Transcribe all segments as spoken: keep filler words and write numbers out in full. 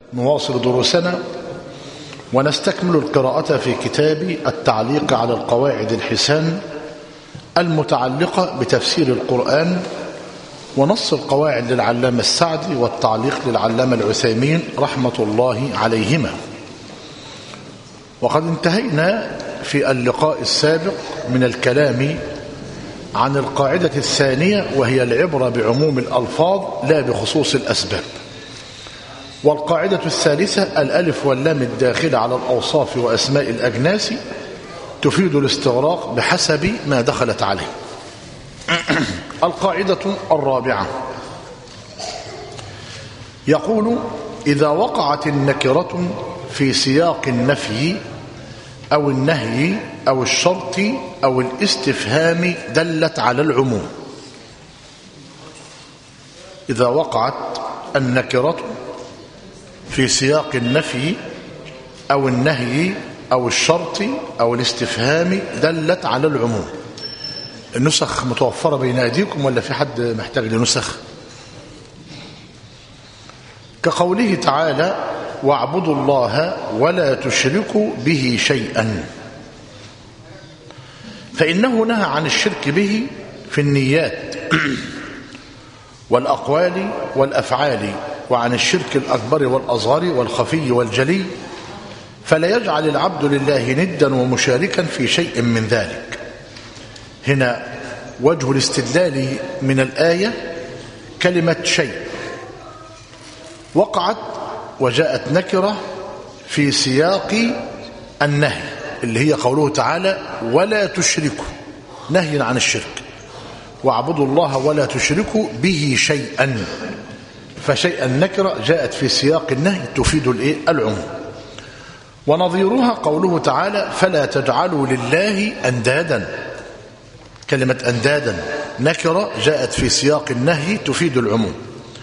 نواصل دروسنا ونستكمل القراءة في كتاب التعليق على القواعد الحسان المتعلقة بتفسير القرآن ونص القواعد للعلامة السعدي والتعليق للعلامة العثيمين رحمة الله عليهما. وقد انتهينا في اللقاء السابق من الكلام عن القاعدة الثانية وهي العبرة بعموم الألفاظ لا بخصوص الأسباب، والقاعدة الثالثة الألف واللام الداخلة على الأوصاف وأسماء الأجناس تفيد الاستغراق بحسب ما دخلت عليه. القاعدة الرابعة يقول: إذا وقعت النكرة في سياق النفي أو النهي أو الشرط أو الاستفهام دلت على العموم. إذا وقعت النكرة في سياق النفي أو النهي أو الشرط أو الاستفهام دلت على العموم. النسخ متوفرة بين أيديكم ولا في حد محتاج لنسخ؟ كقوله تعالى: واعبدوا الله ولا تشركوا به شيئا، فإنه نهى عن الشرك به في النيات والأقوال والأفعال، وعن الشرك الأكبر والأصغر والخفي والجلي، فلا يجعل العبد لله ندا ومشاركا في شيء من ذلك. هنا وجه الاستدلال من الآية كلمة شيء وقعت وجاءت نكرة في سياق النهي اللي هي قوله تعالى: ولا تشركوا، نهي عن الشرك، واعبدوا الله ولا تشركوا به شيئا، فشيئا نكرة جاءت في سياق النهي تفيد العموم. ونظيرها قوله تعالى: فلا تجعلوا لله أندادا، كلمة أندادا نكرة جاءت في سياق النهي تفيد العموم.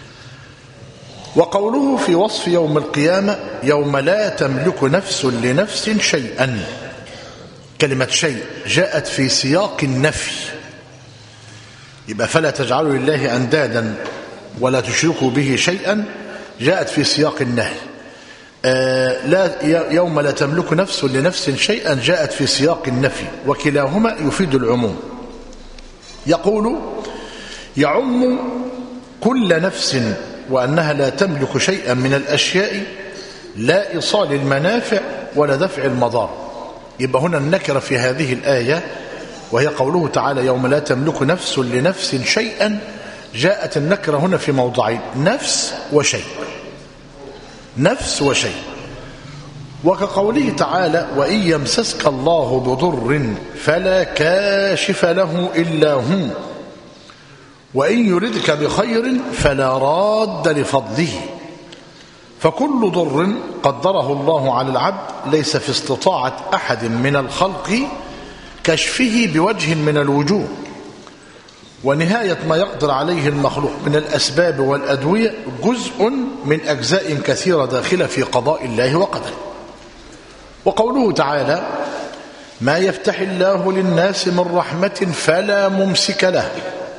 وقوله في وصف يوم القيامة: يوم لا تملك نفس لنفس شيئا، كلمة شيء جاءت في سياق النفي، يبقى فلا تجعلوا لله أندادا ولا تشركوا به شيئا جاءت في سياق النهي. آه لا يوم لا تملك نفس لنفس شيئا جاءت في سياق النفي، وكلاهما يفيد العموم. يقول: يعم كل نفس وأنها لا تملك شيئا من الأشياء لا إيصال المنافع ولا دفع المضار. يبقى هنا النكرة في هذه الآية وهي قوله تعالى: يوم لا تملك نفس لنفس شيئا، جاءت النكرة هنا في موضعين: نفس وشيء، نفس وشيء. وكقوله تعالى: وإن يمسسك الله بضر فلا كاشف له إلا هو وإن يردك بخير فلا راد لفضله. فكل ضر قدره الله على العبد ليس في استطاعة أحد من الخلق كشفه بوجه من الوجوه، ونهاية ما يقدر عليه المخلوق من الأسباب والأدوية جزء من أجزاء كثيرة داخلة في قضاء الله وقدره. وقوله تعالى: ما يفتح الله للناس من رحمة فلا ممسك له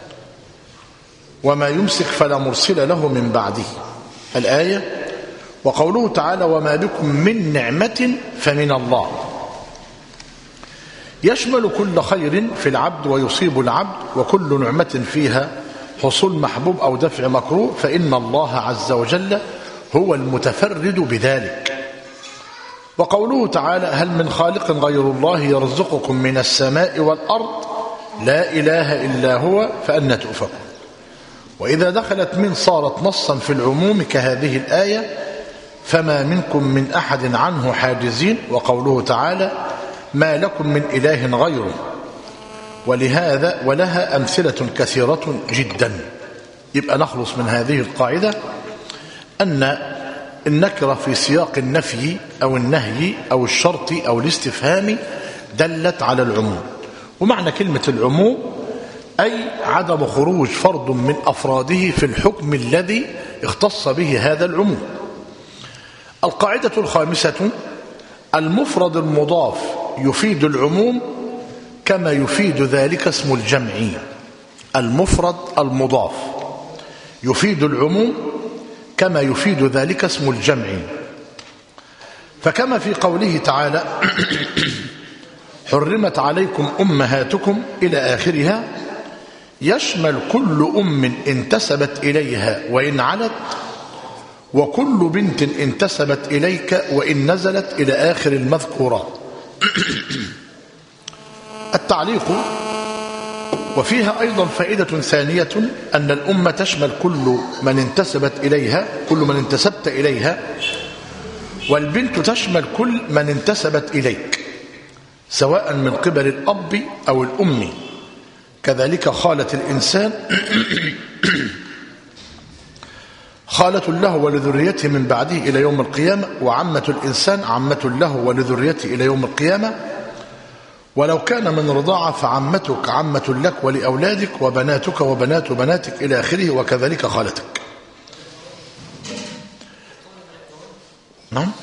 وما يمسك فلا مرسل له من بعده، الآية. وقوله تعالى: وما بكم من نعمة فمن الله، يشمل كل خير في العبد ويصيب العبد، وكل نعمة فيها حصول محبوب أو دفع مكروه، فإن الله عز وجل هو المتفرد بذلك. وقوله تعالى: هل من خالق غير الله يرزقكم من السماء والأرض لا إله إلا هو فأنى تؤفكون. وإذا دخلت من صارت نصا في العموم كهذه الآية: فما منكم من أحد عنه حاجزين. وقوله تعالى: ما لكم من إله غيره. ولهذا ولها أمثلة كثيرة جدا. يبقى نخلص من هذه القاعدة أن النكرة في سياق النفي أو النهي أو الشرط أو الاستفهام دلت على العموم. ومعنى كلمة العموم أي عدم خروج فرد من أفراده في الحكم الذي اختص به هذا العموم. القاعدة الخامسة: المفرد المضاف يفيد العموم كما يفيد ذلك اسم الجمع. المفرد المضاف يفيد العموم كما يفيد ذلك اسم الجمع. فكما في قوله تعالى حرمت عليكم أمهاتكم إلى آخرها، يشمل كل أم انتسبت إليها وإن علت، وكل بنت انتسبت إليك وإن نزلت، إلى آخر المذكورات. التعليق: وفيها أيضا فائدة ثانية، أن الأمة تشمل كل من انتسبت إليها، كل من انتسبت إليها، والبنت تشمل كل من انتسبت إليك سواء من قبل الأب أو الأم. كذلك خالة الإنسان خالة له ولذريته من بعده إلى يوم القيامة، وعمة الإنسان عمة له ولذريته إلى يوم القيامة، ولو كان من رضاعة فعمتك عمة لك ولأولادك، وبناتك وبنات بناتك إلى آخره، وكذلك خالتك. نعم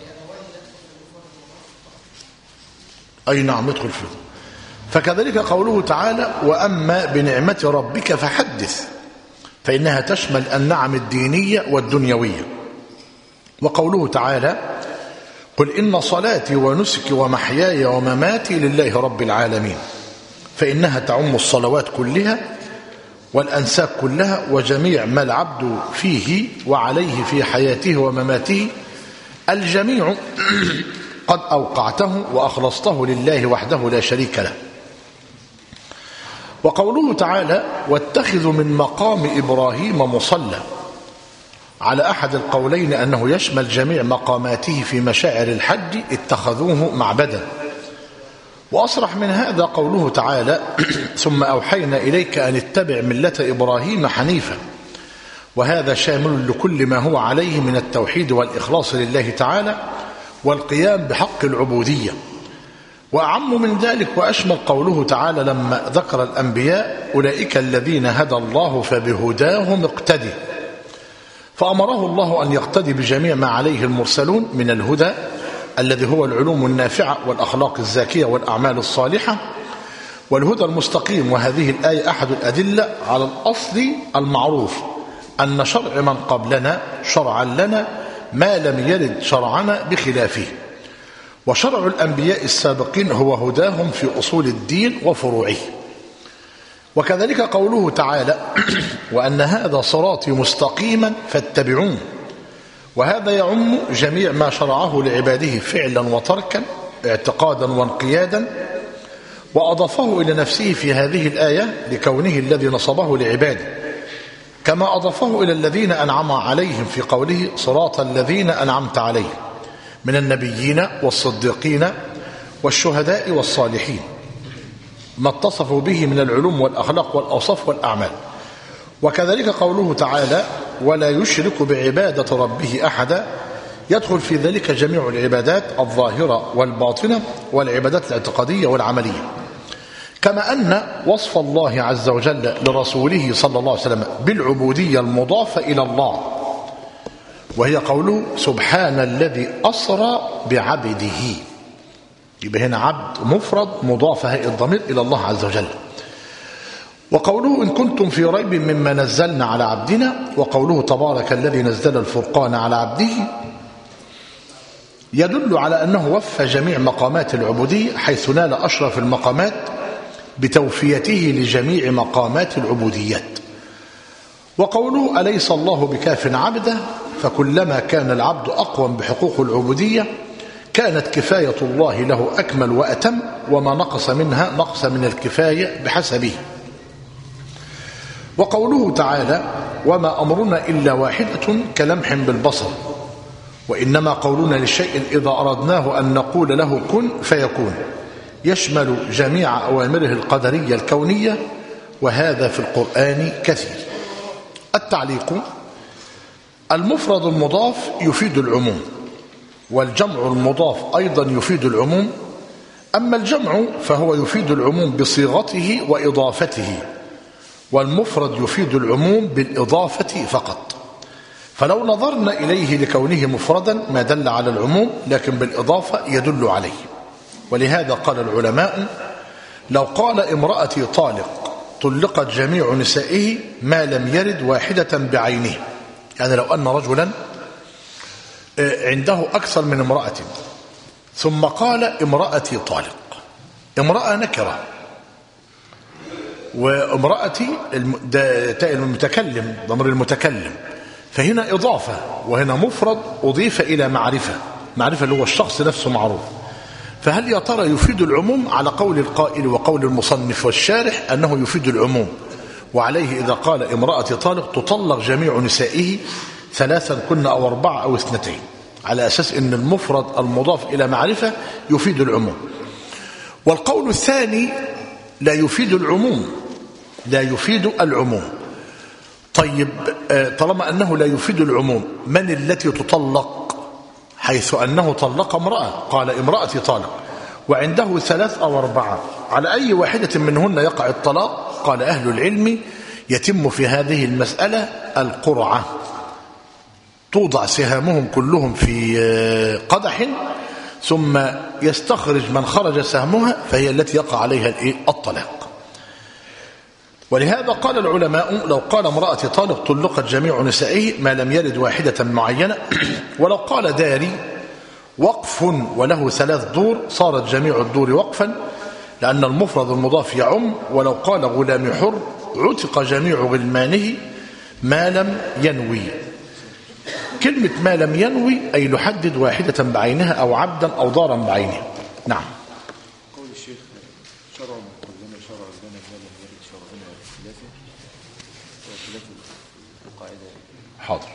أي نعم يدخل فيه. فكذلك قوله تعالى وأما بنعمة ربك فحدث، فإنها تشمل النعم الدينية والدنيوية. وقوله تعالى قل إن صلاتي ونسكي ومحياي ومماتي لله رب العالمين، فإنها تعم الصلوات كلها والأنساك كلها وجميع ما العبد فيه وعليه في حياته ومماته، الجميع قد أوقعته وأخلصته لله وحده لا شريك له. وقوله تعالى واتخذوا من مقام إبراهيم مصلى، على أحد القولين أنه يشمل جميع مقاماته في مشاعر الحج اتخذوه معبدا. وأصرح من هذا قوله تعالى ثم أوحينا إليك أن اتبع ملة إبراهيم حنيفا، وهذا شامل لكل ما هو عليه من التوحيد والإخلاص لله تعالى والقيام بحق العبودية. وأعم من ذلك وأشمل قوله تعالى لما ذكر الأنبياء أولئك الذين هدى الله فبهداهم اقتدي، فأمره الله أن يقتدي بجميع ما عليه المرسلون من الهدى الذي هو العلوم النافعة والأخلاق الزاكية والأعمال الصالحة والهدى المستقيم. وهذه الآية أحد الأدلة على الأصل المعروف أن شرع من قبلنا شرعا لنا ما لم يرد شرعنا بخلافه، وشرع الأنبياء السابقين هو هداهم في أصول الدين وفروعه. وكذلك قوله تعالى وأن هذا صراطي مستقيما فاتبعوه، وهذا يعم جميع ما شرعه لعباده فعلا وتركا اعتقادا وانقيادا، وأضافه إلى نفسه في هذه الآية لكونه الذي نصبه لعباده، كما أضافه إلى الذين أنعم عليهم في قوله صراط الذين أنعمت عليهم من النبيين والصديقين والشهداء والصالحين، ما اتصفوا به من العلوم والأخلاق والأوصاف والأعمال. وكذلك قوله تعالى ولا يشرك بعبادة ربه أحدا، يدخل في ذلك جميع العبادات الظاهرة والباطنة والعبادات الاعتقادية والعملية. كما أن وصف الله عز وجل لرسوله صلى الله عليه وسلم بالعبودية المضافة إلى الله، وهي قوله سبحان الذي أسرى بعبده، يبقى هنا عبد مفرد مضاف هيئة الضمير إلى الله عز وجل. وقوله إن كنتم في ريب مما نزلنا على عبدنا، وقوله تبارك الذي نزل الفرقان على عبده، يدل على أنه وفى جميع مقامات العبودية حيث نال أشرف المقامات بتوفيته لجميع مقامات العبوديات. وقوله أليس الله بكاف عبده، فكلما كان العبد أقوم بحقوق العبودية كانت كفاية الله له أكمل وأتم، وما نقص منها نقص من الكفاية بحسبه. وقوله تعالى وما أمرنا إلا واحدة كلمح بالبصر، وإنما قولنا للشيء إذا أردناه أن نقول له كن فيكون، يشمل جميع أوامره القدرية الكونية، وهذا في القرآن كثير. التعليق المفرد المضاف يفيد العموم، والجمع المضاف أيضا يفيد العموم. أما الجمع فهو يفيد العموم بصيغته وإضافته، والمفرد يفيد العموم بالإضافة فقط. فلو نظرنا إليه لكونه مفردا ما دل على العموم، لكن بالإضافة يدل عليه. ولهذا قال العلماء لو قال امرأتي طالق طلقت جميع نسائه ما لم يرد واحدة بعينه، يعني لو أن رجلا عنده أكثر من امرأة ثم قال امرأتي طالق، امرأة نكرة، وامرأتي المتكلم ضمير المتكلم، فهنا إضافة، وهنا مفرد أضيف إلى معرفة، معرفة اللي هو الشخص نفسه معروف. فهل يا ترى يفيد العموم على قول القائل وقول المصنف والشارح أنه يفيد العموم، وعليه إذا قال امرأتي طالق تطلق جميع نسائه ثلاثا كن أو أربعة أو اثنتين، على أساس أن المفرد المضاف إلى معرفة يفيد العموم. والقول الثاني لا يفيد العموم، لا يفيد العموم. طيب طالما أنه لا يفيد العموم، من التي تطلق؟ حيث أنه طلق امرأة، قال امرأتي طالق، وعنده ثلاث أو أربعة، على أي واحدة منهن يقع الطلاق؟ قال أهل العلم يتم في هذه المسألة القرعة، توضع سهامهم كلهم في قدح ثم يستخرج من خرج سهمها، فهي التي يقع عليها الطلاق. ولهذا قال العلماء لو قال امرأتي طالق طلقت جميع نسائه ما لم يرد واحدة معينة، ولو قال داري وقف وله ثلاث دور صارت جميع الدور وقفا، لأن المفرد المضاف يعم. ولو قال غلام حر عتق جميع غلمانه ما لم ينوي. كلمة ما لم ينوي أي نحدد واحدة بعينها أو عبدا أو دارا بعينها. نعم. قول الشيخ شرع مقدمة شرع لنا ما لم يرد شرعنا وخلافه وخلاف القاعدة. حاضر.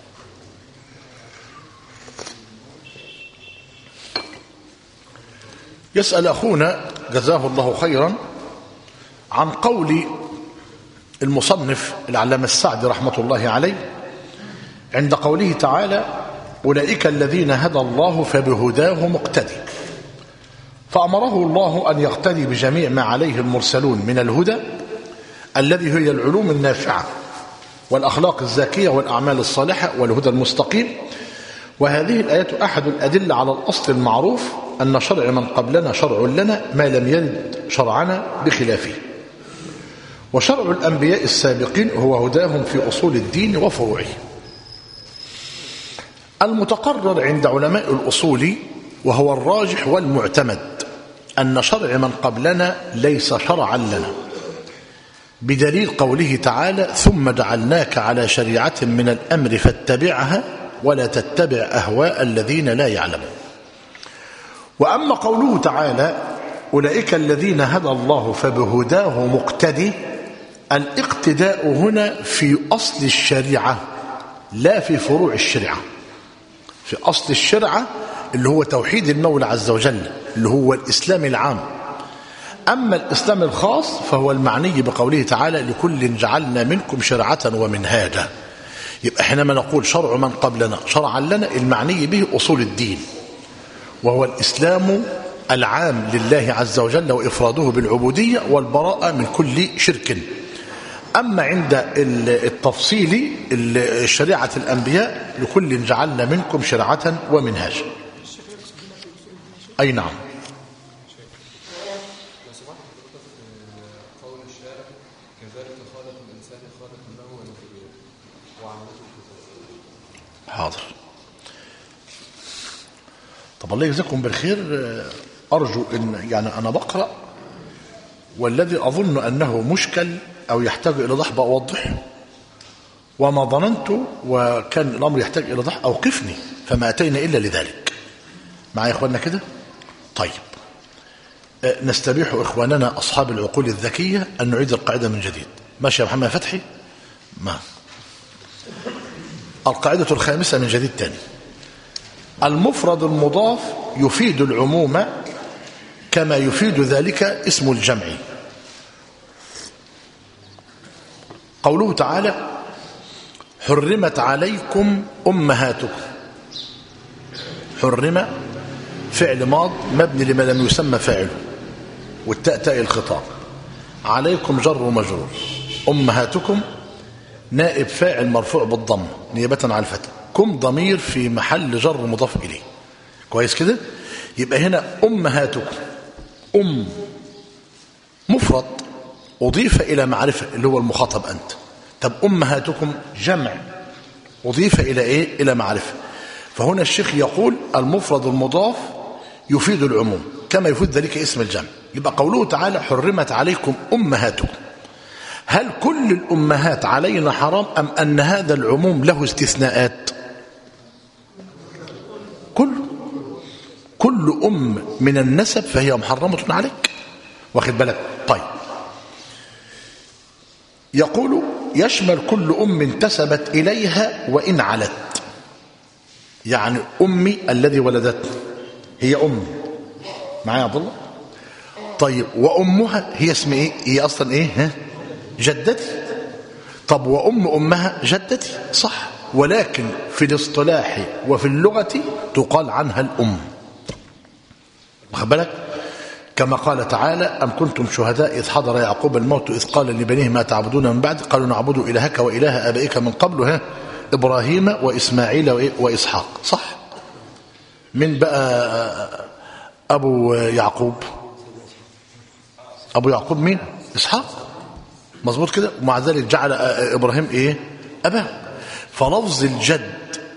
يسأل أخونا جزاه الله خيرا عن قول المصنف العلامة السعدي رحمة الله عليه عند قوله تعالى أولئك الذين هدى الله فبهداه مقتدي، فأمره الله أن يقتدي بجميع ما عليه المرسلون من الهدى الذي هي العلوم النافعة والأخلاق الزاكية والأعمال الصالحة والهدى المستقيم. وهذه الآية أحد الأدلة على الأصل المعروف أن شرع من قبلنا شرع لنا ما لم يرد شرعنا بخلافه، وشرع الأنبياء السابقين هو هداهم في أصول الدين وفروعه. المتقرر عند علماء الأصول وهو الراجح والمعتمد أن شرع من قبلنا ليس شرعا لنا، بدليل قوله تعالى ثم جعلناك على شريعة من الأمر فاتبعها ولا تتبع أهواء الذين لا يعلمون. وأما قوله تعالى أولئك الذين هدى الله فبهداه مقتدي، الاقتداء هنا في أصل الشريعة لا في فروع الشريعة، في أصل الشريعة اللي هو توحيد المولى عز وجل اللي هو الإسلام العام. أما الإسلام الخاص فهو المعني بقوله تعالى لكل جعلنا منكم شرعة ومنهاجا. يبقى حينما نقول شرع من قبلنا شرعا لنا المعني به أصول الدين، وهو الإسلام العام لله عز وجل وإفراده بالعبودية والبراءة من كل شرك. أما عند التفصيل شريعة الأنبياء لكل جعلنا منكم شرعة ومنهاجا. أي نعم. حاضر. طب الله يجزاكم بالخير. أرجو أن يعني أنا بقرأ والذي أظن أنه مشكل أو يحتاج إلى ضحى أوضحه، وما ظننت وكان الأمر يحتاج إلى ضحى أوقفني، فما أتينا إلا لذلك. معي يا إخواننا كده؟ طيب نستبيح إخواننا أصحاب العقول الذكية أن نعيد القاعدة من جديد. ماشي يا محمد فتحي؟ ما القاعدة الخامسة من جديد تاني. المفرد المضاف يفيد العموم كما يفيد ذلك اسم الجمع. قوله تعالى حرمت عليكم أمهاتكم، حرم فعل ماض مبني لما لم يسمى فاعله والتاء تاء الخطاب، عليكم جر ومجرور، أمهاتكم نائب فاعل مرفوع بالضم نيابة على الفتح، كم ضمير في محل جر مضاف إليه. كويس كده؟ يبقى هنا أمهاتكم أم مفرد أضيف إلى معرفة اللي هو المخاطب أنت. طب أمهاتكم جمع أضيف إلى إيه؟ إلى معرفة. فهنا الشيخ يقول المفرد المضاف يفيد العموم كما يفيد ذلك اسم الجمع. يبقى قوله تعالى حرمت عليكم أمهاتكم، هل كل الأمهات علينا حرام أم أن هذا العموم له استثناءات؟ كل كل أم من النسب فهي محرمة عليك، واخد بالك؟ طيب، يقول يشمل كل أم انتسبت إليها وإن علت، يعني أمي الذي ولدتني هي أمي، معايا يا عبد الله؟ طيب، وأمها هي اسم إيه؟ هي أصلا إيه؟ ها؟ جدتي. طب وأم أمها جدتي، صح، ولكن في الاصطلاح وفي اللغة تقال عنها الأم، واخد بالك؟ كما قال تعالى أم كنتم شهداء إذ حضر يعقوب الموت إذ قال لبنيه ما تعبدون من بعد قالوا نعبد إلهك وإله آبائك من قبل ها إبراهيم وإسماعيل وإسحاق، صح. من بقى أبو يعقوب؟ أبو يعقوب مين؟ إسحاق، مظبوط كده. ومع ذلك جعل إبراهيم إيه؟ أباه. فلفظ الجد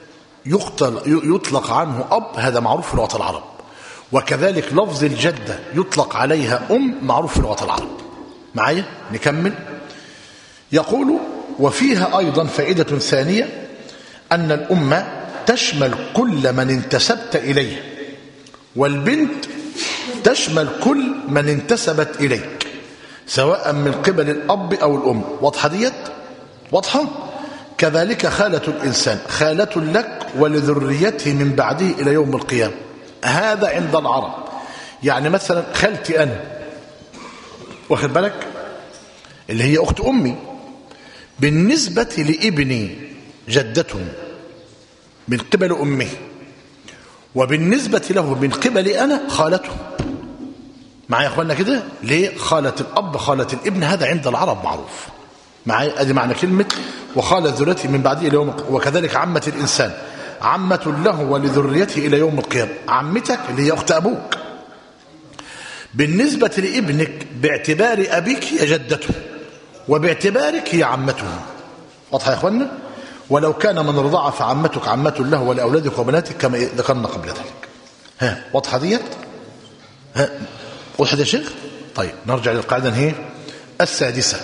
يطلق عنه أب، هذا معروف في لغة العرب، وكذلك لفظ الجدة يطلق عليها أم، معروف في لغة العرب. معايا؟ نكمل. يقول وفيها أيضا فائدة ثانية أن الأمة تشمل كل من انتسبت إليه، والبنت تشمل كل من انتسبت إليك سواء من قبل الأب أو الأم. واضحة ديت؟ واضحة؟ كذلك خالة الإنسان خالة لك ولذريته من بعده إلى يوم القيامة، هذا عند العرب. يعني مثلا خالتي أنا، واخد بالك، اللي هي أخت أمي، بالنسبة لابني جدته من قبل أمه، وبالنسبة له من قبل أنا خالته. معايا يا أخوانا كده؟ ليه؟ خالة الأب خالة الابن، هذا عند العرب معروف. معايا؟ أدي معنى كلمة وخالة ذريته من بعده إلى يوم القيامة. وكذلك عمة الإنسان عمة له ولذريته إلى يوم القيامة. عمتك اللي هي أخت أبوك بالنسبة لابنك باعتبار أبيك هي جدته، وباعتبارك هي عمته. واضح يا أخوانا؟ ولو كان من رضاعة فعمتك عمة له ولأولادك وبناتك كما ذكرنا قبل ذلك. ها واضحة ديت؟ ها واضحة يا شيخ؟ طيب نرجع للقاعدة هي السادسة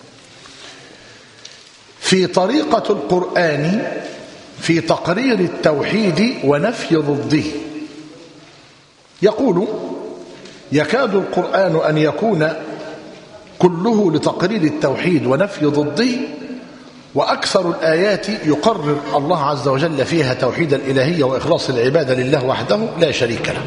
في طريقة القرآن في تقرير التوحيد ونفي ضده. يقول يكاد القرآن أن يكون كله لتقرير التوحيد ونفي ضده، وأكثر الآيات يقرر الله عز وجل فيها توحيد الإلهية وإخلاص العبادة لله وحده لا شريك له.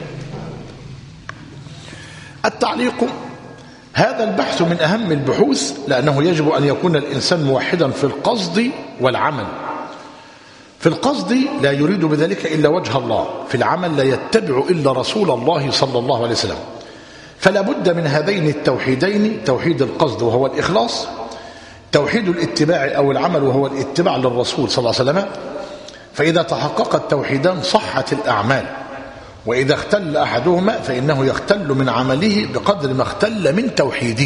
التعليق: هذا البحث من أهم البحوث، لأنه يجب أن يكون الإنسان موحدا في القصد والعمل. في القصد لا يريد بذلك إلا وجه الله، في العمل لا يتبع إلا رسول الله صلى الله عليه وسلم. فلا بد من هذين التوحيدين، توحيد القصد وهو الإخلاص، توحيد الاتباع أو العمل وهو الاتباع للرسول صلى الله عليه وسلم. فإذا تحقق التوحيدان صحت الأعمال، وإذا اختل أحدهما فإنه يختل من عمله بقدر ما اختل من توحيده.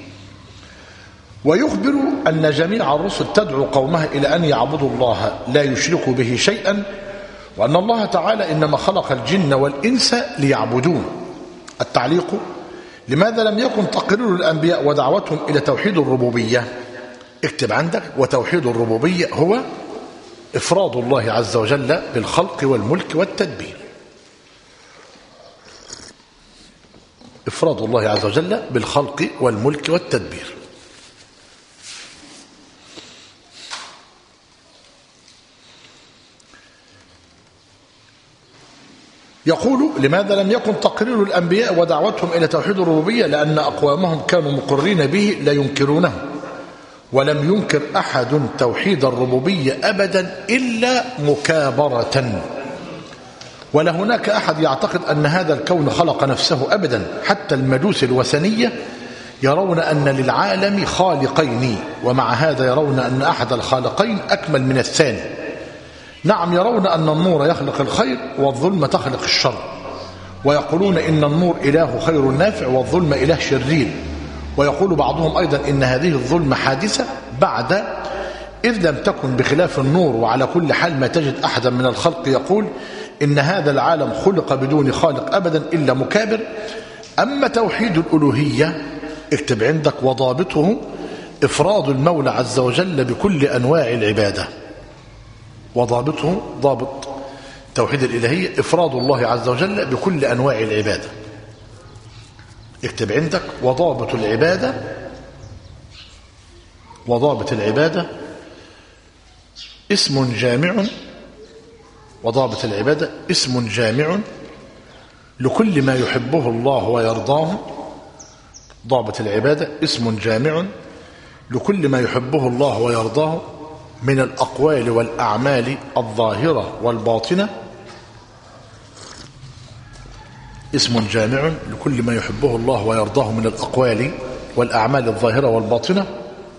ويخبر أن جميع الرسل تدعو قومها إلى أن يعبدوا الله لا يشركوا به شيئا، وأن الله تعالى إنما خلق الجن والإنس ليعبدون. التعليق: لماذا لم يكن تقرير الأنبياء ودعوتهم إلى توحيد الربوبية؟ اكتب عندك: وتوحيد الربوبية هو إفراد الله عز وجل بالخلق والملك والتدبير. إفراد الله عز وجل بالخلق والملك والتدبير. يقول: لماذا لم يكن تقرير الأنبياء ودعوتهم إلى توحيد الربوبية؟ لأن أقوامهم كانوا مقرين به لا ينكرونه، ولم ينكر أحد توحيد الربوبية أبدا إلا مكابرة. ولا هناك أحد يعتقد أن هذا الكون خلق نفسه أبدا. حتى المجوس الوثنية يرون أن للعالم خالقين، ومع هذا يرون أن أحد الخالقين أكمل من الثاني. نعم، يرون أن النور يخلق الخير والظلم تخلق الشر، ويقولون إن النور إله خير نافع والظلم إله شرير. ويقول بعضهم أيضا إن هذه الظلم حادثة بعد إذ لم تكن بخلاف النور، وعلى كل حال ما تجد أحدا من الخلق يقول إن هذا العالم خلق بدون خالق أبدا إلا مكابر. أما توحيد الألوهية اكتب عندك وضابطه إفراد المولى عز وجل بكل أنواع العبادة. وضابطه ضابط توحيد الإلهية إفراد الله عز وجل بكل أنواع العبادة. اكتب عندك وضابط العبادة وضابط العبادة اسم جامع وضابط العبادة اسم جامع لكل ما يحبه الله ويرضاه. ضابط العبادة اسم جامع لكل ما يحبه الله ويرضاه من الأقوال والأعمال الظاهرة والباطنة. اسم جامع لكل ما يحبه الله ويرضاه من الأقوال والأعمال الظاهرة والباطنة.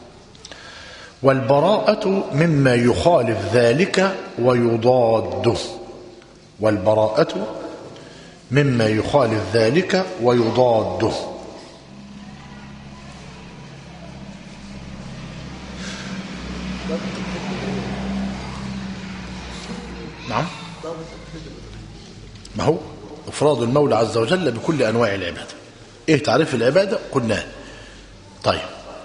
والبراءة مما يخالف ذلك ويضاده. والبراءة مما يخالف ذلك ويضاده. نعم، ما هو إفراد المولى عز وجل بكل أنواع العبادة. إيه تعريف العبادة؟ قلناه. طيب،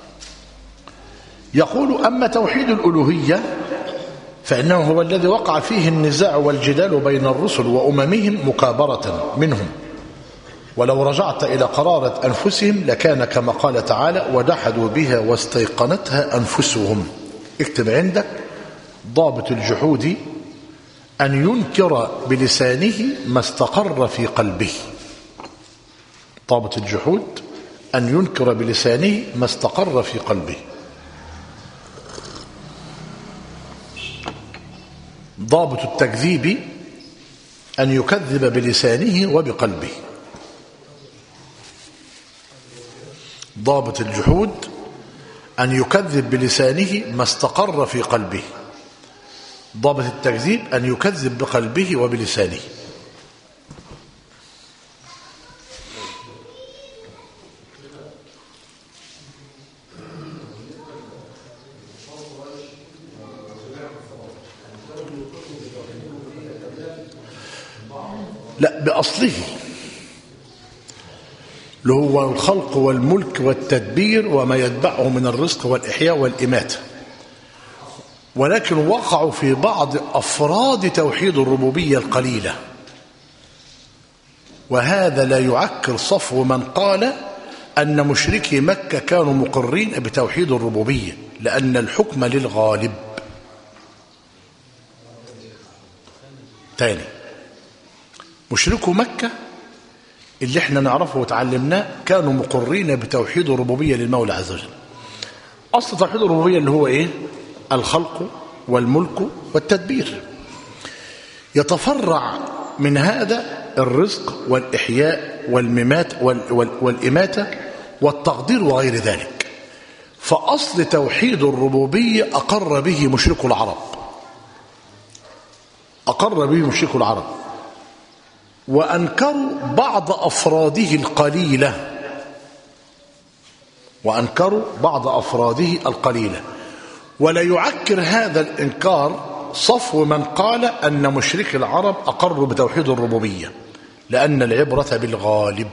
يقول أما توحيد الألوهية فإنه هو الذي وقع فيه النزاع والجدال بين الرسل وأممهم مكابرة منهم، ولو رجعت إلى قرارة أنفسهم لكان كما قال تعالى وجحدوا بها واستيقنتها أنفسهم. اكتب عندك ضابط الجحود أن ينكر بلسانه ما استقر في قلبه. ضابط الجحود أن ينكر بلسانه ما استقر في قلبه. ضابط التكذيب أن يكذب بلسانه وبقلبه. ضابط الجحود أن يكذب بلسانه ما استقر في قلبه. ضابط التكذيب أن يكذب بقلبه وبلسانه. لا، بأصله اللي هو الخلق والملك والتدبير وما يتبعه من الرزق والإحياء والإماتة، ولكن وقعوا في بعض أفراد توحيد الربوبية القليلة، وهذا لا يعكر صفو من قال أن مشركي مكة كانوا مقرين بتوحيد الربوبية، لأن الحكم للغالب. تاني، مشركو مكة اللي احنا نعرفه وتعلمناه كانوا مقرين بتوحيد الربوبية للمولى عز وجل. أصل توحيد الربوبية اللي هو إيه؟ الخلق والملك والتدبير. يتفرع من هذا الرزق والإحياء والممات والإماتة والتقدير وغير ذلك. فأصل توحيد الربوبية أقر به مشركو العرب، أقر به مشركو العرب، وأنكروا بعض أفراده القليلة وأنكروا بعض أفراده القليلة ولا يعكر هذا الإنكار صفو من قال أن مشرك العرب أقروا بتوحيد الربوبية، لأن العبرة بالغالب.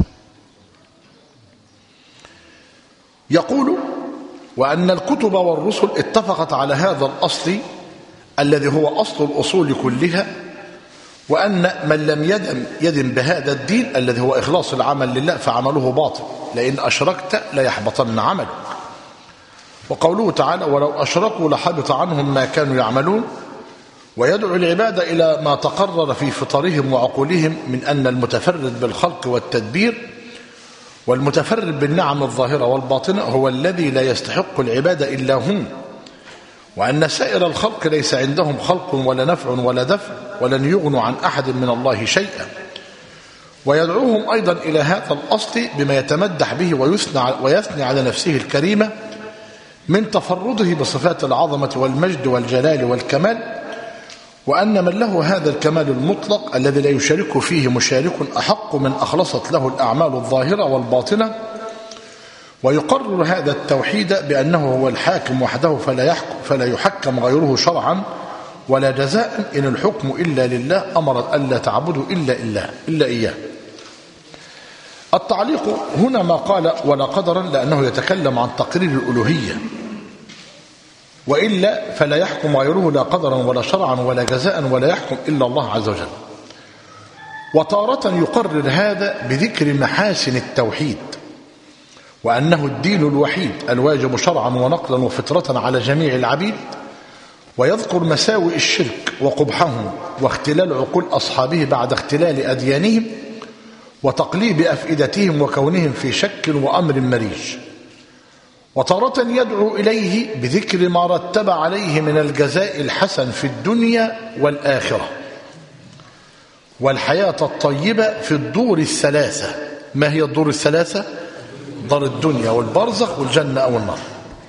يقول وأن الكتب والرسل اتفقت على هذا الأصل الذي هو أصل الأصول كلها، وأن من لم يدم يدم بهذا الدين الذي هو إخلاص العمل لله فعمله باطل، لئن أشركت ليحبطن عملك. وقوله تعالى ولو أشركوا لحبط عنهم ما كانوا يعملون، ويدعو العباد إلى ما تقرر في فطرهم وعقولهم من أن المتفرد بالخلق والتدبير والمتفرد بالنعم الظاهرة والباطنة هو الذي لا يستحق العبادة إلا هم، وأن سائر الخلق ليس عندهم خلق ولا نفع ولا دفع ولن يغنوا عن أحد من الله شيئا. ويدعوهم أيضا إلى هذا الأصل بما يتمدح به ويثني ويثني على نفسه الكريمة من تفرده بصفات العظمة والمجد والجلال والكمال، وأن من له هذا الكمال المطلق الذي لا يشارك فيه مشارك أحق من أخلصت له الأعمال الظاهرة والباطنة ويقرر هذا التوحيد بأنه هو الحاكم وحده فلا يحكم فلا يحكم غيره شرعا ولا جزاء، إن الحكم إلا لله أمر ألا تعبدوا إلا إلا إلا إياه. التعليق هنا ما قال ولا قدرا لأنه يتكلم عن تقرير الألوهية، وإلا فلا يحكم غيره لا قدرا ولا شرعا ولا جزاء ولا يحكم إلا الله عز وجل. وتارة يقرر هذا بذكر محاسن التوحيد وأنه الدين الوحيد الواجب شرعا ونقلا وفطرة على جميع العبيد، ويذكر مساوئ الشرك وقبحه واختلال عقول أصحابه بعد اختلال أديانهم وتقليب أفئدتهم وكونهم في شك وأمر مريج. وتارة يدعو إليه بذكر ما رتب عليه من الجزاء الحسن في الدنيا والآخرة والحياة الطيبة في الدور الثلاثة. ما هي الدور الثلاثة؟ دار الدنيا والبرزخ والجنة أو النار.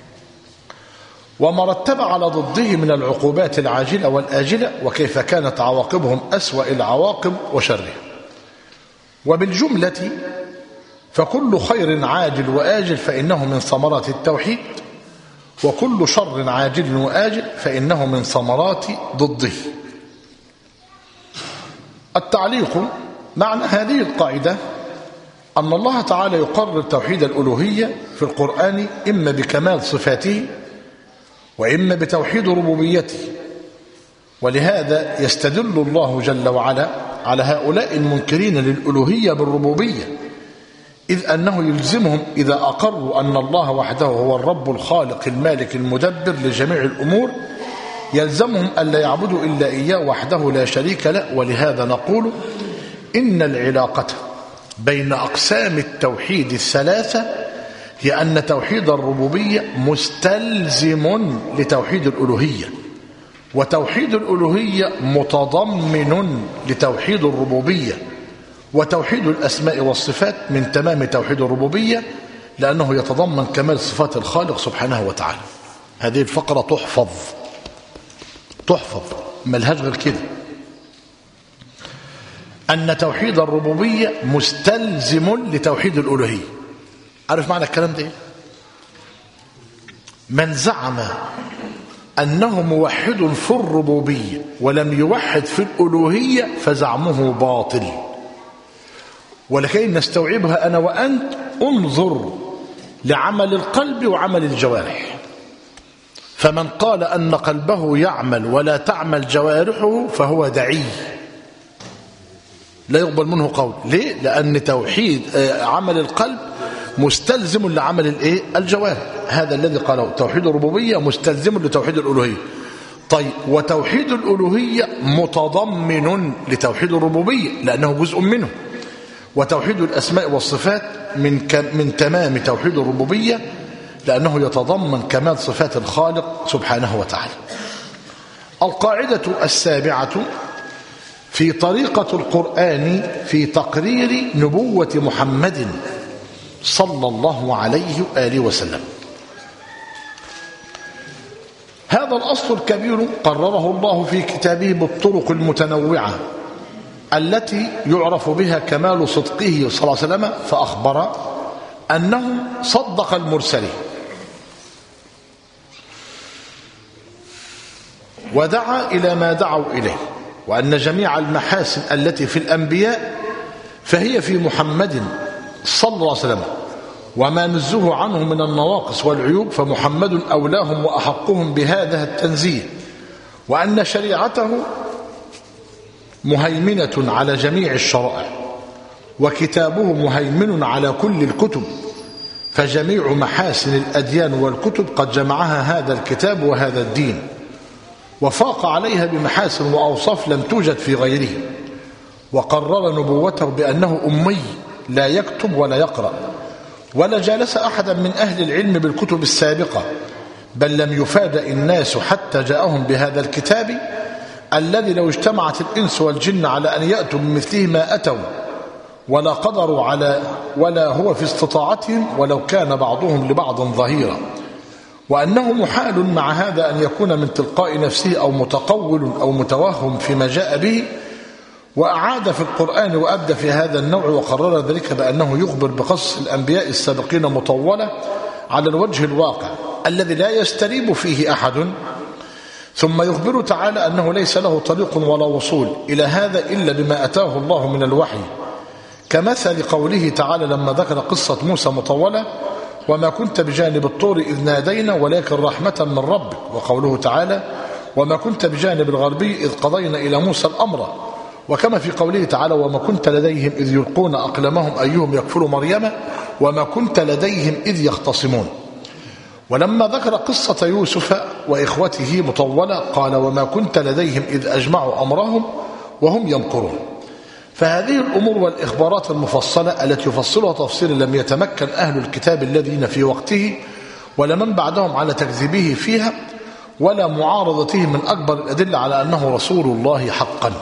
وما رتب على ضده من العقوبات العاجلة والآجلة وكيف كانت عواقبهم أسوأ العواقب وشرها. وبالجملة فكل خير عاجل وآجل فإنه من ثمرات التوحيد، وكل شر عاجل وآجل فإنه من ثمرات ضده. التعليق: معنى هذه القاعدة أن الله تعالى يقرر توحيد الألوهية في القرآن إما بكمال صفاته وإما بتوحيد ربوبيته، ولهذا يستدل الله جل وعلا على هؤلاء المنكرين للألوهية بالربوبية، إذ أنه يلزمهم إذا أقروا أن الله وحده هو الرب الخالق المالك المدبر لجميع الأمور يلزمهم ألا يعبدوا إلا إياه وحده لا شريك له. ولهذا نقول إن العلاقة بين أقسام التوحيد الثلاثة هي أن توحيد الربوبية مستلزم لتوحيد الألوهية، وتوحيد الألوهية متضمن لتوحيد الربوبية، وتوحيد الأسماء والصفات من تمام توحيد الربوبية لأنه يتضمن كمال صفات الخالق سبحانه وتعالى. هذه الفقرة تحفظ تحفظ ملهاش غير كده، أن توحيد الربوبية مستلزم لتوحيد الألوهية. عارف معنى الكلام ده؟ من زعم أنه موحد في الربوبية ولم يوحد في الألوهية فزعمه باطل. ولكي نستوعبها أنا وأنت انظر لعمل القلب وعمل الجوارح. فمن قال أن قلبه يعمل ولا تعمل جوارحه فهو دعي، لا يقبل منه قول. ليه؟ لأن توحيد عمل القلب مستلزم لعمل الايه الجوارح. هذا الذي قاله توحيد الربوبية مستلزم لتوحيد الألوهية. طيب، وتوحيد الألوهية متضمن لتوحيد الربوبية لأنه جزء منه، وتوحيد الأسماء والصفات من من تمام توحيد الربوبية لأنه يتضمن كمال صفات الخالق سبحانه وتعالى. القاعدة السابعة في طريقة القرآن في تقرير نبوة محمد صلى الله عليه وآله وسلم. هذا الأصل الكبير قرره الله في كتابه بالطرق المتنوعة التي يعرف بها كمال صدقه صلى الله عليه وسلم، فأخبر أنه صدق المرسلين ودعا إلى ما دعوا إليه، وأن جميع المحاسن التي في الأنبياء فهي في محمد صلى الله عليه وسلم، وما نزه عنه من النواقص والعيوب فمحمد أولاهم وأحقهم بهذا التنزيه، وأن شريعته مهيمنة على جميع الشرائع، وكتابه مهيمن على كل الكتب، فجميع محاسن الأديان والكتب قد جمعها هذا الكتاب وهذا الدين، وفاق عليها بمحاسن وأوصاف لم توجد في غيره. وقرر نبوته بأنه أمي لا يكتب ولا يقرأ، ولا جالس أحدا من أهل العلم بالكتب السابقة، بل لم يفاد الناس حتى جاءهم بهذا الكتاب الذي لو اجتمعت الإنس والجن على أن يأتوا بمثله ما أتوا، ولا قدروا على ولا هو في استطاعتهم ولو كان بعضهم لبعض ظهيرا. وأنه محال مع هذا أن يكون من تلقاء نفسه أو متقول أو متوهم فيما جاء به، وأعاد في القرآن وأبدى في هذا النوع وقرر ذلك بأنه يخبر بقصص الأنبياء السابقين مطولة على الوجه الواقع الذي لا يستريب فيه أحد، ثم يخبر تعالى أنه ليس له طريق ولا وصول إلى هذا إلا بما أتاه الله من الوحي، كمثل قوله تعالى لما ذكر قصة موسى مطولة وما كنت بجانب الطور إذ نادينا ولكن رحمة من ربك، وقوله تعالى وما كنت بجانب الغربي إذ قضينا إلى موسى الأمر، وكما في قوله تعالى وما كنت لديهم إذ يلقون أقلامهم أيهم يكفل مريم وما كنت لديهم إذ يختصمون. ولما ذكر قصة يوسف وإخوته مطولة قال وما كنت لديهم إذ أجمعوا أمرهم وهم يمكرون. فهذه الأمور والإخبارات المفصلة التي يفصلها تفصيلا لم يتمكن أهل الكتاب الذين في وقته ولا من بعدهم على تكذيبه فيها ولا معارضته من أكبر الأدلة على أنه رسول الله حقا.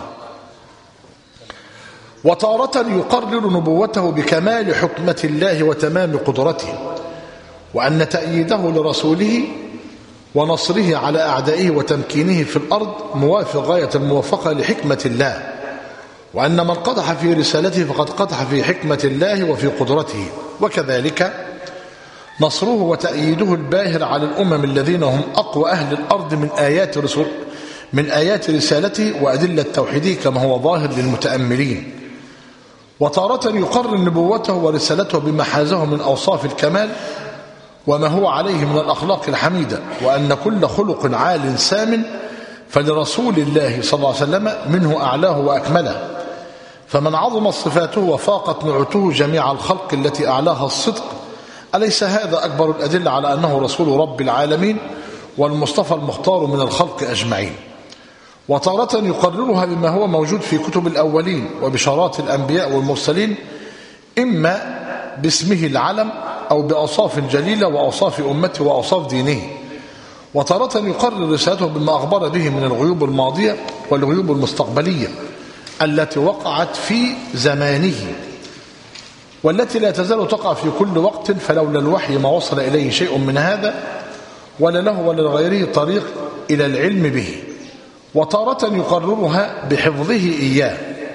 وتارة يقرر نبوته بكمال حكمة الله وتمام قدرته، وأن تأييده لرسوله ونصره على أعدائه وتمكينه في الأرض موافق غاية الموافقة لحكمة الله، وأن من قدح في رسالته فقد قدح في حكمة الله وفي قدرته، وكذلك نصره وتأييده الباهر على الأمم الذين هم أقوى أهل الأرض من آيات رسول من آيات رسالته وأدلة توحيده كما هو ظاهر للمتأملين. وتارة يقرر نبوته ورسالته بما حازه من أوصاف الكمال وما هو عليه من الأخلاق الحميدة، وأن كل خلق عال سام فلرسول الله صلى الله عليه وسلم منه أعلاه وأكمله، فمن عظمت صفاته وفاقت نعوته جميع الخلق التي أعلاها الصدق، أليس هذا أكبر الأدلة على أنه رسول رب العالمين والمصطفى المختار من الخلق أجمعين. وتارة يقررها بما هو موجود في كتب الأولين وبشارات الأنبياء والمرسلين، إما باسمه العلم أو بأوصاف جليلة وأوصاف أمته وأوصاف دينه. وتارة يقرر رسالته بما أخبر به من الغيوب الماضية والغيوب المستقبلية التي وقعت في زمانه والتي لا تزال تقع في كل وقت، فلولا الوحي ما وصل إليه شيء من هذا ولا له ولا لغيره طريق إلى العلم به. وتارة يقررها بحفظه إياه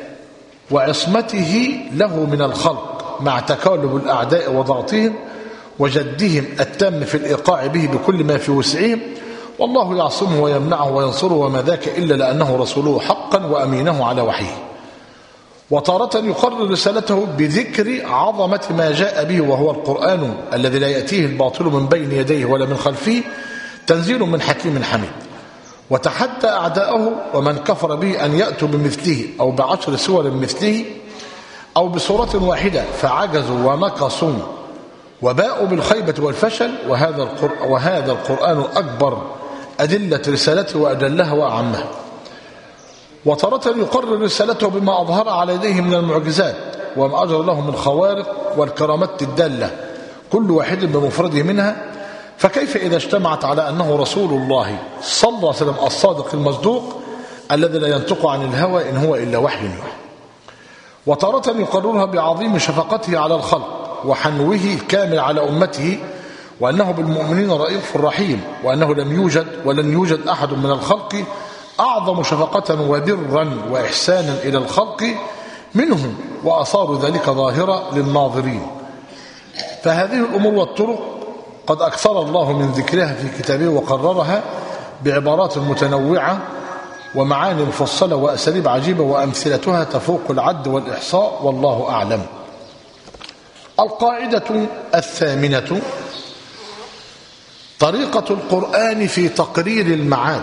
وعصمته له من الخلق مع تكالب الأعداء وضغطهم وجدهم التام في الإيقاع به بكل ما في وسعهم، والله يعصمه ويمنعه وينصره وما ذاك إلا لأنه رسوله حقا وأمينه على وحيه. وتارة يقرر رسالته بذكر عظمة ما جاء به وهو القرآن الذي لا يأتيه الباطل من بين يديه ولا من خلفه تنزيل من حكيم حميد. وتحدى أعداءه ومن كفر به أن يأتوا بمثله أو بعشر سور مثله أو بصورة واحدة فعجزوا ونقصوا وباءوا بالخيبة والفشل، وهذا القرآن, وهذا القرآن أكبر أدلة رسالته وأدلها وأعمها. وتارة يقرر رسالته بما أظهر على يديه من المعجزات وما أجر له من خوارق والكرامات الدالة كل واحد بمفرده منها، فكيف إذا اجتمعت على أنه رسول الله صلى الله عليه وسلم الصادق المصدوق الذي لا ينطق عن الهوى إن هو إلا وحي يوحى. وتارة يقررها بعظيم شفقته على الخلق وحنوه الكامل على أمته، وأنه بالمؤمنين رئيف رحيم، وأنه لم يوجد ولن يوجد أحد من الخلق أعظم شفقة وبرا وإحسانا إلى الخلق منهم، وأصار ذلك ظاهرة للناظرين. فهذه الأمور والطرق قد أكثر الله من ذكرها في كتابه وقررها بعبارات متنوعة ومعاني مفصلة وأساليب عجيبة وأمثلتها تفوق العد والإحصاء، والله أعلم. القاعدة الثامنة طريقة القرآن في تقرير المعاد.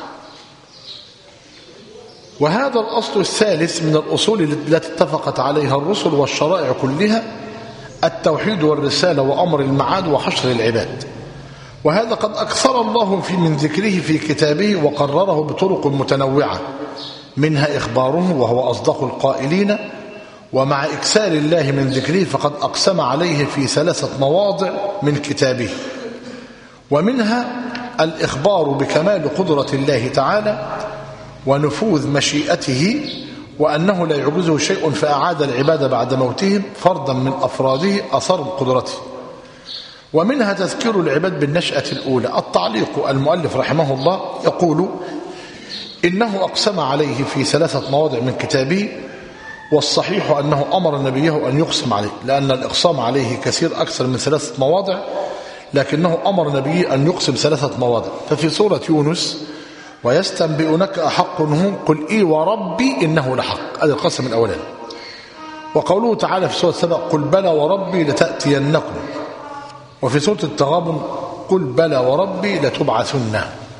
وهذا الأصل الثالث من الأصول التي اتفقت عليها الرسل والشرائع كلها، التوحيد والرسالة وأمر المعاد وحشر العباد. وهذا قد أكثر الله في من ذكره في كتابه وقرره بطرق متنوعة، منها إخباره وهو أصدق القائلين، ومع إكثار الله من ذكره فقد أقسم عليه في ثلاثة مواضع من كتابه. ومنها الإخبار بكمال قدرة الله تعالى ونفوذ مشيئته، وأنه لا يعجزه شيء فأعاد العباد بعد موتهم فردا من أفراده أثر قدرته. ومنها تذكير العباد بالنشأة الأولى. التعليق المؤلف رحمه الله يقول: إنه أقسم عليه في ثلاثة مواضع من كتابه، والصحيح أنه أمر نبيه أن يقسم عليه، لأن الإقسام عليه كثير أكثر من ثلاثة مواضع، لكنه أمر نبيه أن يقسم ثلاثة مواضع. ففي سورة يونس ويستنبئونك أحق هو قل إي وربي إنه لحق، هذا القسم الأولاني. وقوله تعالى في سورة سبأ قل بلى وربي لتأتينكم، وفي سورة التغابن قل بلى وربي لتبعثن.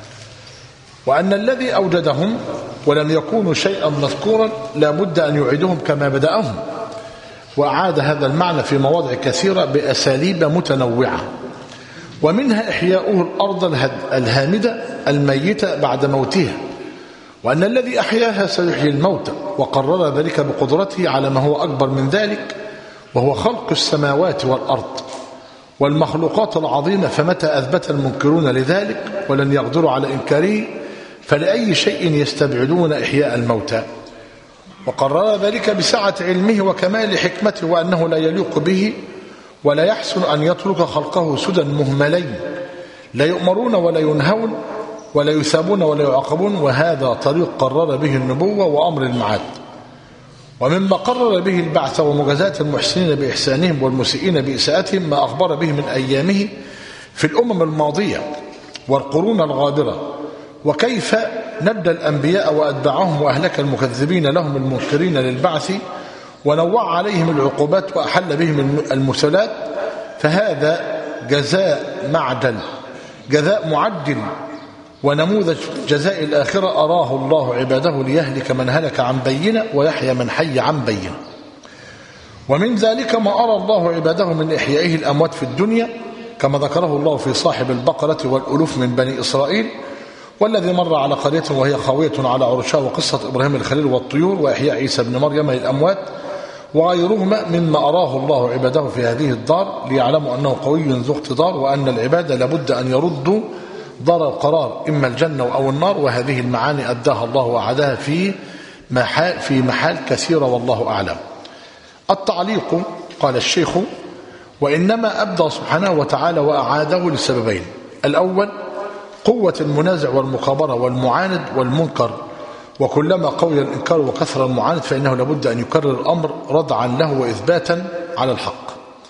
وأن الذي أوجدهم ولم يكونوا شيئا مذكورا لا بد أن يعيدهم كما بدأهم، وأعاد هذا المعنى في مواضع كثيرة بأساليب متنوعة، ومنها إحياؤه الأرض الهامدة الميتة بعد موتها، وأن الذي أحياها سيحيي الموتى، وقرر ذلك بقدرته على ما هو أكبر من ذلك، وهو خلق السماوات والأرض والمخلوقات العظيمة. فمتى أثبت المنكرون لذلك ولن يقدروا على إنكاره فلأي شيء يستبعدون إحياء الموتى. وقرر ذلك بسعة علمه وكمال حكمته، وأنه لا يليق به ولا يحسن أن يترك خلقه سدى مهملين لا يؤمرون ولا ينهون ولا يثابون ولا يعاقبون، وهذا طريق قرر به النبوة وأمر المعاد. ومما قرر به البعث ومجازاة المحسنين بإحسانهم والمسيئين بإساءتهم ما أخبر به من أيامه في الأمم الماضية والقرون الغابرة، وكيف نبدأ الأنبياء وأتبعهم وأهلك المكذبين لهم المنكرين للبعث، ونوع عليهم العقوبات وأحل بهم المثلات. فهذا جزاء معدل جزاء معدل ونموذج جزاء الآخرة أراه الله عباده ليهلك من هلك عن بينة ويحيى من حي عن بينة. ومن ذلك ما أرى الله عباده من إحيائه الأموات في الدنيا كما ذكره الله في صاحب البقرة والألوف من بني إسرائيل، والذي مر على قرية وهي خاوية على عرشها، وقصة إبراهيم الخليل والطيور، وإحياء عيسى بن مريم للأموات، وغيرهما مما أراه الله عباده في هذه الدار ليعلموا أنه قوي ذو اقتدار، وأن العباد لابد أن يردوا دار القرار إما الجنة أو النار. وهذه المعاني أداها الله وعدها في محال, في محال كثيرة والله أعلم. التعليق قال الشيخ: وإنما أبدى سبحانه وتعالى وأعاده لسببين: الأول قوة المنازع والمكابرة والمعاند والمنكر، وكلما قوي الإنكار وكثر المعاند فإنه لابد أن يكرر الأمر ردعا له وإثباتا على الحق.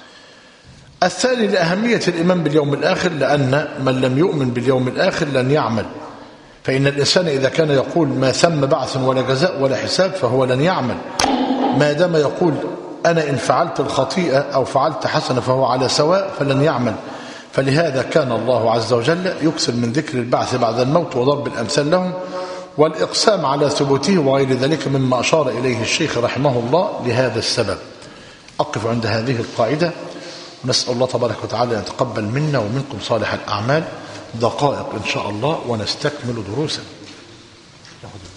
الثاني لأهمية الإيمان باليوم الآخر، لأن من لم يؤمن باليوم الآخر لن يعمل، فإن الإنسان إذا كان يقول ما ثم بعث ولا جزاء ولا حساب فهو لن يعمل، ما دام يقول أنا إن فعلت الخطيئة أو فعلت حسنة فهو على سواء فلن يعمل. فلهذا كان الله عز وجل يكثر من ذكر البعث بعد الموت وضرب الأمثال لهم والإقسام على ثبوته وغير ذلك مما أشار إليه الشيخ رحمه الله لهذا السبب. أقف عند هذه القاعدة، ونسأل الله تبارك وتعالى أن يتقبل منا ومنكم صالح الأعمال. دقائق إن شاء الله ونستكمل دروسا.